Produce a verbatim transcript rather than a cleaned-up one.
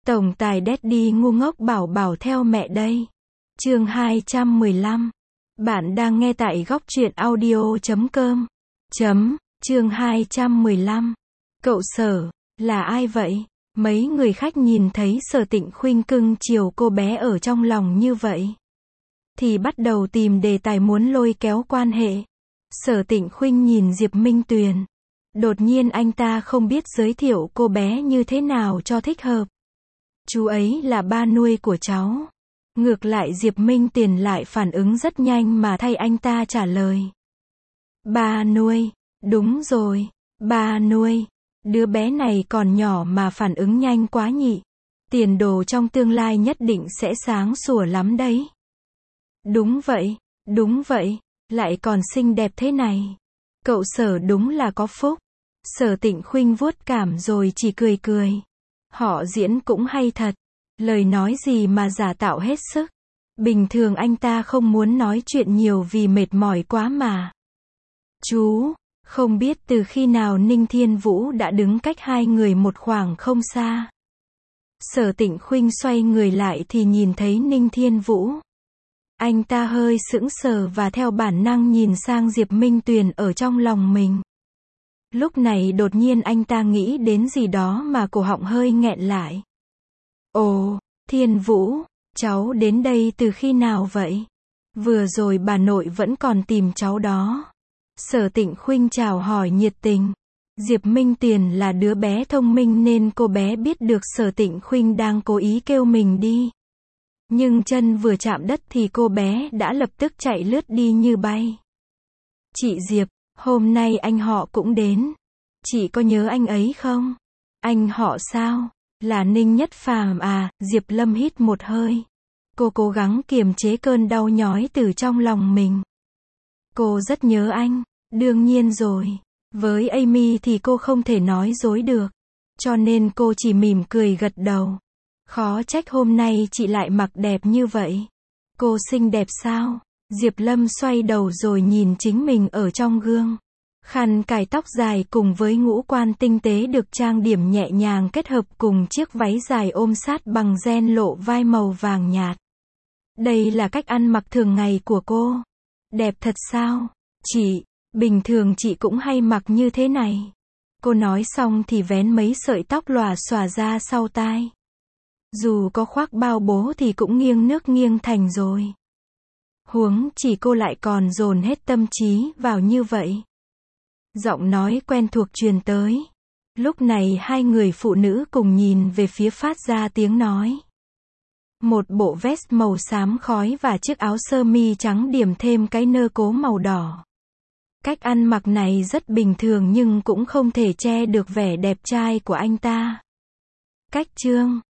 Tổng tài Daddy ngu ngốc bảo bảo theo mẹ đây. Chương hai trăm mười lăm. Bạn đang nghe tại góc truyện audio chấm com. Chấm, chương hai trăm mười lăm. Cậu Sở, là ai vậy? Mấy người khách nhìn thấy Sở Tịnh Khuynh cưng chiều cô bé ở trong lòng như vậy, thì bắt đầu tìm đề tài muốn lôi kéo quan hệ. Sở Tịnh Khuynh nhìn Diệp Minh Tuyền. Đột nhiên anh ta không biết giới thiệu cô bé như thế nào cho thích hợp. Chú ấy là ba nuôi của cháu. Ngược lại Diệp Minh Tuyền lại phản ứng rất nhanh mà thay anh ta trả lời. Ba nuôi, đúng rồi, ba nuôi. Đứa bé này còn nhỏ mà phản ứng nhanh quá nhỉ. Tiền đồ trong tương lai nhất định sẽ sáng sủa lắm đấy. Đúng vậy, đúng vậy, lại còn xinh đẹp thế này. Cậu Sở đúng là có phúc. Sở Tịnh Khuynh vuốt cảm rồi chỉ cười cười. Họ diễn cũng hay thật. Lời nói gì mà giả tạo hết sức. Bình thường anh ta không muốn nói chuyện nhiều vì mệt mỏi quá mà. Chú, không biết từ khi nào Ninh Thiên Vũ đã đứng cách hai người một khoảng không xa. Sở Tịnh Khuynh xoay người lại thì nhìn thấy Ninh Thiên Vũ. Anh ta hơi sững sờ và theo bản năng nhìn sang Diệp Minh Tuyền ở trong lòng mình. Lúc này đột nhiên anh ta nghĩ đến gì đó mà cổ họng hơi nghẹn lại. Ồ, Thiên Vũ, cháu đến đây từ khi nào vậy? Vừa rồi bà nội vẫn còn tìm cháu đó. Sở Tịnh Khuynh chào hỏi nhiệt tình. Diệp Minh Tuyền là đứa bé thông minh nên cô bé biết được Sở Tịnh Khuynh đang cố ý kêu mình đi. Nhưng chân vừa chạm đất thì cô bé đã lập tức chạy lướt đi như bay. Chị Diệp, hôm nay anh họ cũng đến. Chị có nhớ anh ấy không? Anh họ sao? Là Ninh Nhất Phàm à? Diệp Lâm hít một hơi. Cô cố gắng kiềm chế cơn đau nhói từ trong lòng mình. Cô rất nhớ anh. Đương nhiên rồi. Với Amy thì cô không thể nói dối được. Cho nên cô chỉ mỉm cười gật đầu. Khó trách hôm nay chị lại mặc đẹp như vậy. Cô xinh đẹp sao? Diệp Lâm xoay đầu rồi nhìn chính mình ở trong gương. Khăn cài tóc dài cùng với ngũ quan tinh tế được trang điểm nhẹ nhàng kết hợp cùng chiếc váy dài ôm sát bằng ren lộ vai màu vàng nhạt. Đây là cách ăn mặc thường ngày của cô. Đẹp thật sao? Chị, bình thường chị cũng hay mặc như thế này. Cô nói xong thì vén mấy sợi tóc lòa xòa ra sau tai. Dù có khoác bao bố thì cũng nghiêng nước nghiêng thành rồi. Huống chỉ cô lại còn dồn hết tâm trí vào như vậy. Giọng nói quen thuộc truyền tới. Lúc này hai người phụ nữ cùng nhìn về phía phát ra tiếng nói. Một bộ vest màu xám khói và chiếc áo sơ mi trắng điểm thêm cái nơ cố màu đỏ. Cách ăn mặc này rất bình thường nhưng cũng không thể che được vẻ đẹp trai của anh ta. Cách Trương,